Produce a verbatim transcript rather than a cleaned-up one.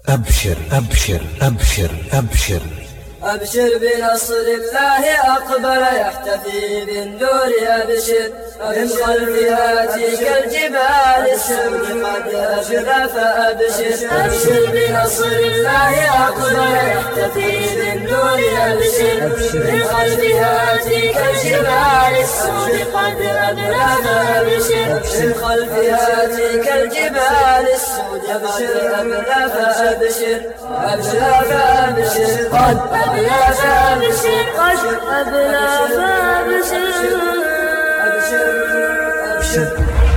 أبشر أبشر أبشر أبشر أبشر بنصر الله أقبل يحتفي بالنور. أبشر من خلفها تلك الجبال السود قد أبشر فأبشر. أبشر بنصر الله أقبل يحتفي بالنور. أبشر من خلفها تلك الجبال السود قد أبشر فأبشر. من خلفها تلك الجبال السود قد أبشر فأبشر. أبشر فأبشر قد أبلى فأبشر. قد أبلى فأبشر. أبشر أبشر